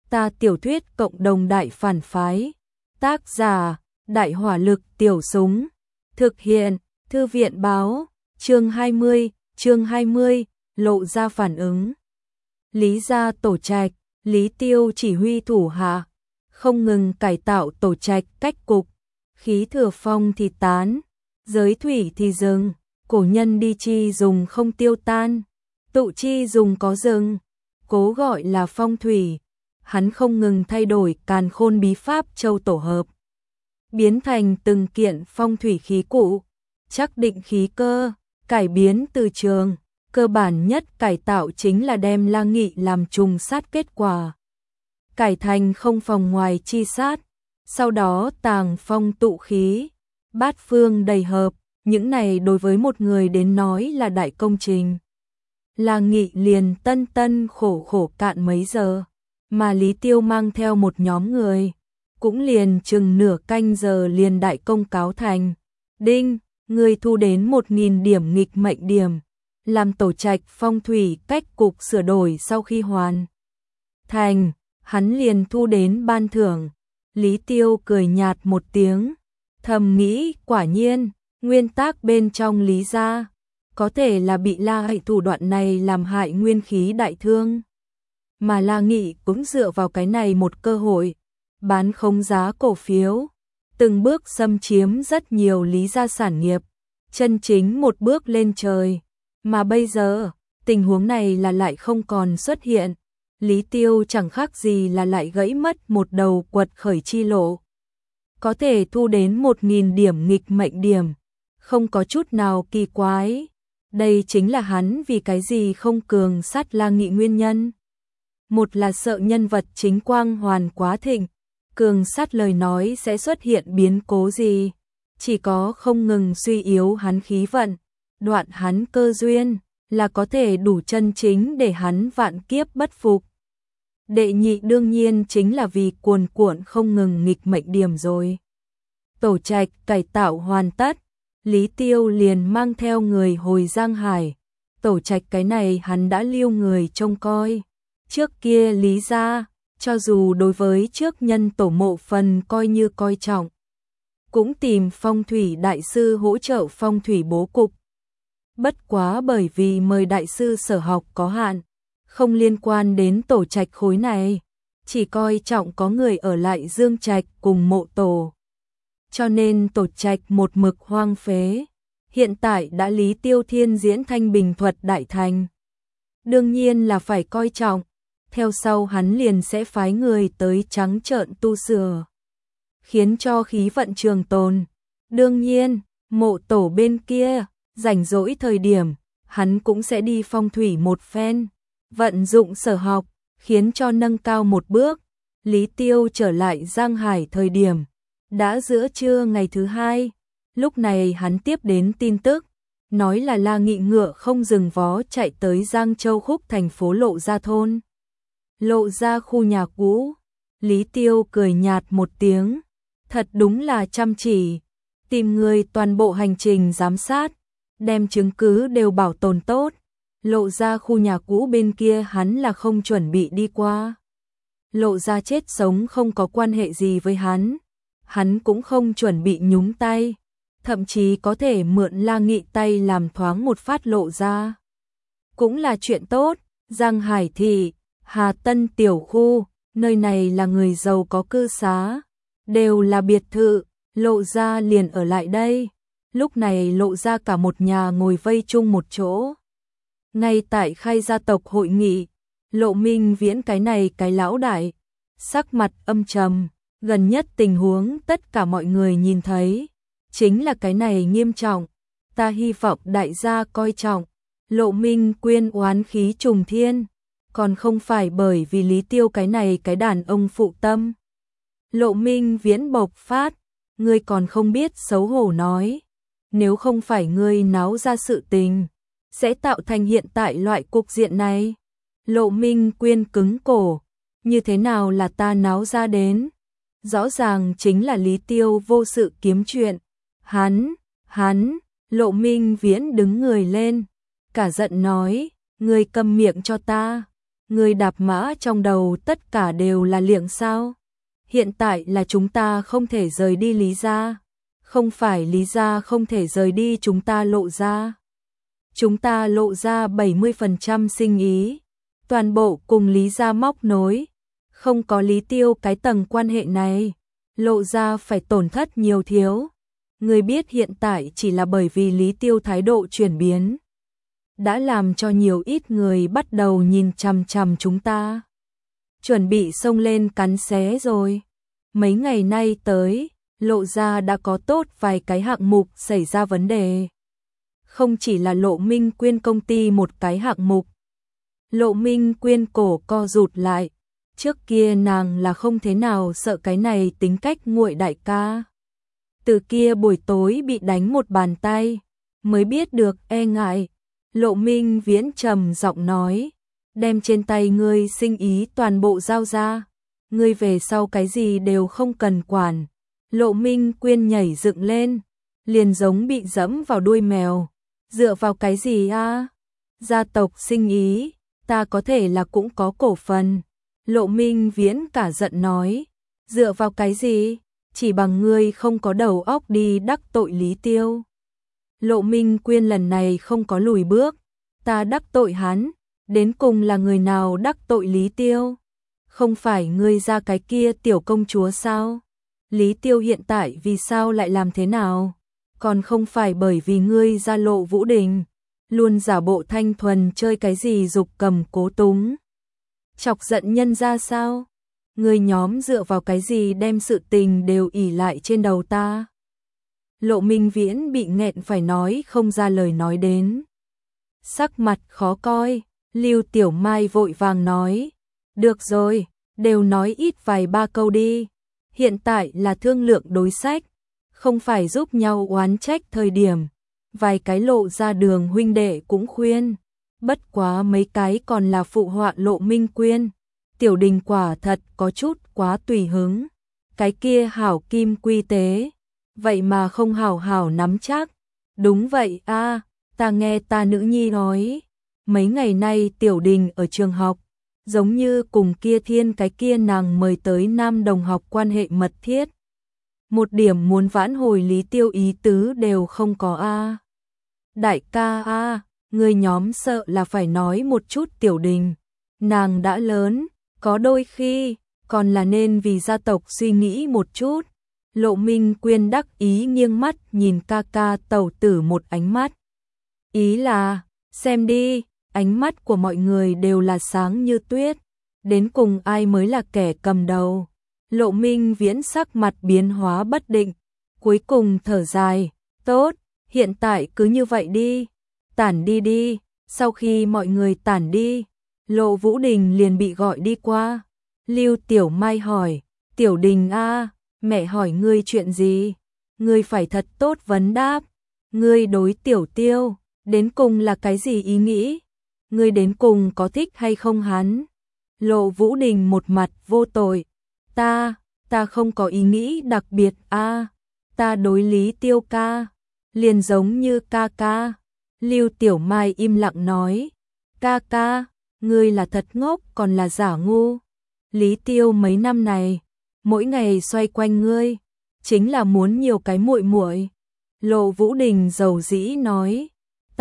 Ta tiểu thuyết cộng đồng đại phản phái. Tác giả, Đại hỏa lực tiểu súng. Thực hiện, Thư viện báo, chương 20, lộ ra phản ứng. Lý gia tổ trạch, Lý Tiêu chỉ huy thủ hạ, không ngừng cải tạo tổ trạch cách cục, khí thừa phong thì tán, giới thủy thì dừng, cổ nhân đi chi dùng không tiêu tan, tụ chi dùng có dừng, cố gọi là phong thủy. Hắn không ngừng thay đổi càn khôn bí pháp châu tổ hợp, biến thành từng kiện phong thủy khí cụ, chắc định khí cơ, cải biến từ trường. Cơ bản nhất cải tạo chính là đem La Nghị làm trùng sát kết quả, cải thành không phòng ngoài chi sát, sau đó tàng phong tụ khí, bát phương đầy hợp, những này đối với một người đến nói là đại công trình. La Nghị liền tân tân khổ khổ cạn mấy giờ, mà Lý Tiêu mang theo một nhóm người, cũng liền chừng nửa canh giờ liền đại công cáo thành. Đinh, người thu đến 1.000 điểm nghịch mệnh điểm, làm tổ trạch phong thủy cách cục sửa đổi sau khi hoàn thành, hắn liền thu đến ban thưởng. Lý Tiêu cười nhạt một tiếng, thầm nghĩ quả nhiên, nguyên tắc bên trong Lý gia, có thể là bị La Hạnh thủ đoạn này làm hại nguyên khí đại thương. Mà La Nghị cũng dựa vào cái này một cơ hội, bán khống giá cổ phiếu, từng bước xâm chiếm rất nhiều Lý gia sản nghiệp, chân chính một bước lên trời. Mà bây giờ, tình huống này là lại không còn xuất hiện, Lý Tiêu chẳng khác gì là lại gãy mất một đầu quật khởi chi lộ. Có thể thu đến 1.000 điểm nghịch mệnh điểm, không có chút nào kỳ quái. Đây chính là hắn vì cái gì không cường sát La Nghị nguyên nhân. Một là sợ nhân vật chính quang hoàn quá thịnh, cường sát lời nói sẽ xuất hiện biến cố gì, chỉ có không ngừng suy yếu hắn khí vận, đoạn hắn cơ duyên, là có thể đủ chân chính để hắn vạn kiếp bất phục. Đệ nhị đương nhiên chính là vì cuồn cuộn không ngừng nghịch mệnh điểm rồi. Tổ trạch cải tạo hoàn tất, Lý Tiêu liền mang theo người hồi Giang Hải. Tổ trạch cái này hắn đã lưu người trông coi. Trước kia Lý gia, cho dù đối với trước nhân tổ mộ phần coi như coi trọng, cũng tìm phong thủy đại sư hỗ trợ phong thủy bố cục. Bất quá bởi vì mời đại sư sở học có hạn, không liên quan đến tổ trạch khối này, chỉ coi trọng có người ở lại Dương Trạch cùng mộ tổ. Cho nên tổ trạch một mực hoang phế, hiện tại đã Lý Tiêu thiên diễn thanh bình thuật đại thành. Đương nhiên là phải coi trọng, theo sau hắn liền sẽ phái người tới trắng trợn tu sửa, khiến cho khí vận trường tồn. Đương nhiên, mộ tổ bên kia, rảnh rỗi thời điểm, hắn cũng sẽ đi phong thủy một phen, vận dụng sở học, khiến cho nâng cao một bước. Lý Tiêu trở lại Giang Hải thời điểm, đã giữa trưa ngày thứ hai, lúc này hắn tiếp đến tin tức, nói là La Nghị ngựa không dừng vó chạy tới Giang Châu khúc thành phố Lộ Gia thôn. Lộ Gia khu nhà cũ, Lý Tiêu cười nhạt một tiếng, thật đúng là chăm chỉ, tìm người toàn bộ hành trình giám sát, đem chứng cứ đều bảo tồn tốt. Lộ Gia khu nhà cũ bên kia hắn là không chuẩn bị đi qua. Lộ Gia chết sống không có quan hệ gì với hắn cũng không chuẩn bị nhúng tay, thậm chí có thể mượn La Nghị tay làm thoáng một phát Lộ Gia. Cũng là chuyện tốt. Giang Hải thị, Hà Tân tiểu khu, nơi này là người giàu có cư xá, đều là biệt thự, Lộ Gia liền ở lại đây. Lúc này Lộ Gia cả một nhà ngồi vây chung một chỗ. Ngay tại khai gia tộc hội nghị, Lộ Minh Viễn cái này cái lão đại, sắc mặt âm trầm, gần nhất tình huống tất cả mọi người nhìn thấy, chính là cái này nghiêm trọng, ta hy vọng đại gia coi trọng. Lộ Minh Quyên oán khí trùng thiên, còn không phải bởi vì Lý Tiêu cái này cái đàn ông phụ tâm. Lộ Minh Viễn bộc phát, ngươi còn không biết xấu hổ nói, nếu không phải ngươi náo ra sự tình, sẽ tạo thành hiện tại loại cục diện này. Lộ Minh Quyên cứng cổ, như thế nào là ta náo ra đến? Rõ ràng chính là Lý Tiêu vô sự kiếm chuyện. Hắn, Lộ Minh Viễn đứng người lên, cả giận nói, ngươi câm miệng cho ta. Ngươi đạp mã trong đầu tất cả đều là liệng sao? Hiện tại là chúng ta không thể rời đi Lý gia. Không phải Lý gia không thể rời đi chúng ta Lộ gia. Chúng ta Lộ gia 70% sinh ý. Toàn bộ cùng Lý gia móc nối. Không có Lý Tiêu cái tầng quan hệ này. Lộ gia phải tổn thất nhiều thiếu. Ngươi biết hiện tại chỉ là bởi vì Lý Tiêu thái độ chuyển biến. Đã làm cho nhiều ít người bắt đầu nhìn chằm chằm chúng ta. Chuẩn bị xông lên cắn xé rồi. Mấy ngày nay tới, Lộ gia đã có tốt vài cái hạng mục xảy ra vấn đề. Không chỉ là Lộ Minh Quyên công ty một cái hạng mục. Lộ Minh Quyên cổ co rụt lại. Trước kia nàng là không thế nào sợ cái này tính cách nguội đại ca. Từ kia buổi tối bị đánh một bàn tay, mới biết được e ngại. Lộ Minh Viễn trầm giọng nói, đem trên tay ngươi sinh ý toàn bộ giao ra, ngươi về sau cái gì đều không cần quản. Lộ Minh Quyên nhảy dựng lên, liền giống bị dẫm vào đuôi mèo. Dựa vào cái gì a? Gia tộc sinh ý, ta có thể là cũng có cổ phần. Lộ Minh Viễn cả giận nói, dựa vào cái gì? Chỉ bằng ngươi không có đầu óc đi đắc tội Lý Tiêu. Lộ Minh Quyên lần này không có lùi bước, ta đắc tội hắn, đến cùng là người nào đắc tội Lý Tiêu? Không phải ngươi ra cái kia tiểu công chúa sao? Lý Tiêu hiện tại vì sao lại làm thế nào? Còn không phải bởi vì ngươi ra Lộ Vũ Đình, luôn giả bộ thanh thuần chơi cái gì dục cầm cố túng. Chọc giận nhân ra sao? Ngươi nhóm dựa vào cái gì đem sự tình đều ỷ lại trên đầu ta? Lộ Minh Viễn bị nghẹn phải nói không ra lời nói đến. Sắc mặt khó coi, Lưu Tiểu Mai vội vàng nói, được rồi, đều nói ít vài ba câu đi. Hiện tại là thương lượng đối sách, không phải giúp nhau oán trách thời điểm. Vài cái Lộ ra đường huynh đệ cũng khuyên, bất quá mấy cái còn là phụ họa Lộ Minh Quyên. Tiểu Đình quả thật có chút quá tùy hứng. Cái kia hảo kim quy tế, vậy mà không hảo hảo nắm chắc. Đúng vậy a, ta nghe ta nữ nhi nói, mấy ngày nay Tiểu Đình ở trường học, giống như cùng kia Thiên cái kia nàng mời tới nam đồng học quan hệ mật thiết. Một điểm muốn vãn hồi Lý Tiêu ý tứ đều không có a. Đại ca a, người nhóm sợ là phải nói một chút Tiểu Đình, nàng đã lớn, có đôi khi còn là nên vì gia tộc suy nghĩ một chút. Lộ Minh Quyên đắc ý nghiêng mắt nhìn ca ca tẩu tử một ánh mắt. Ý là, xem đi, ánh mắt của mọi người đều là sáng như tuyết. Đến cùng ai mới là kẻ cầm đầu? Lộ Minh Viễn sắc mặt biến hóa bất định. Cuối cùng thở dài, tốt, hiện tại cứ như vậy đi. Tản đi đi, sau khi mọi người tản đi, Lộ Vũ Đình liền bị gọi đi qua. Lưu Tiểu Mai hỏi, Tiểu Đình a, mẹ hỏi ngươi chuyện gì? Ngươi phải thật tốt vấn đáp. Ngươi đối Tiểu Tiêu, đến cùng là cái gì ý nghĩ? Ngươi đến cùng có thích hay không hắn? Lộ Vũ Đình một mặt vô tội. Ta không có ý nghĩ đặc biệt a. Ta đối Lý Tiêu ca, liền giống như ca ca. Lưu Tiểu Mai im lặng nói, ca ca, ngươi là thật ngốc còn là giả ngu? Lý Tiêu mấy năm này, mỗi ngày xoay quanh ngươi, chính là muốn nhiều cái muội muội. Lộ Vũ Đình dầu dĩ nói,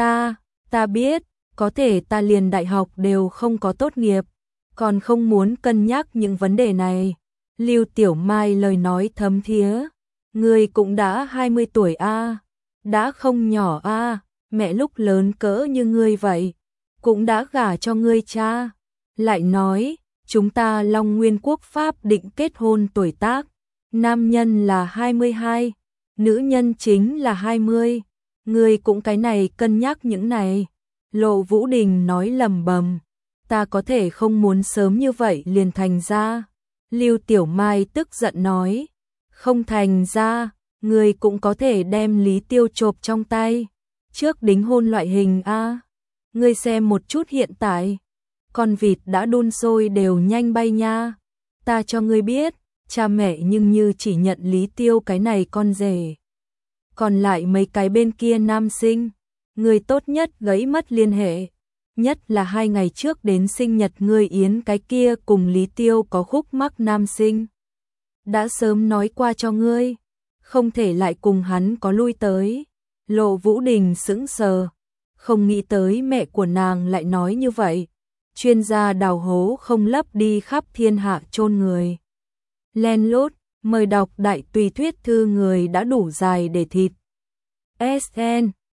ta biết, có thể ta liền đại học đều không có tốt nghiệp, còn không muốn cân nhắc những vấn đề này. Lưu Tiểu Mai lời nói thấm thía, ngươi cũng đã 20 tuổi a, đã không nhỏ a, mẹ lúc lớn cỡ như ngươi vậy, cũng đã gả cho ngươi cha. Lại nói, chúng ta Long Nguyên Quốc pháp định kết hôn tuổi tác, nam nhân là 22, nữ nhân chính là 20, ngươi cũng cái này cân nhắc những này. Lộ Vũ Đình nói lầm bầm, ta có thể không muốn sớm như vậy liền thành ra. Lưu Tiểu Mai tức giận nói, không thành ra, ngươi cũng có thể đem Lý Tiêu chộp trong tay, trước đính hôn loại hình a. Ngươi xem một chút hiện tại, con vịt đã đun sôi đều nhanh bay nha. Ta cho ngươi biết, cha mẹ nhưng như chỉ nhận Lý Tiêu cái này con rể. Còn lại mấy cái bên kia nam sinh, ngươi tốt nhất gãy mất liên hệ. nhất là 2 ngày trước đến sinh nhật ngươi Yến cái kia cùng Lý Tiêu có khúc mắc nam sinh. Đã sớm nói qua cho ngươi, không thể lại cùng hắn có lui tới. Lộ Vũ Đình sững sờ, không nghĩ tới mẹ của nàng lại nói như vậy. Chuyên gia đào hố không lấp đi khắp thiên hạ chôn người. Len lút, mời đọc đại tùy thuyết thư người đã đủ dài để thịt. SN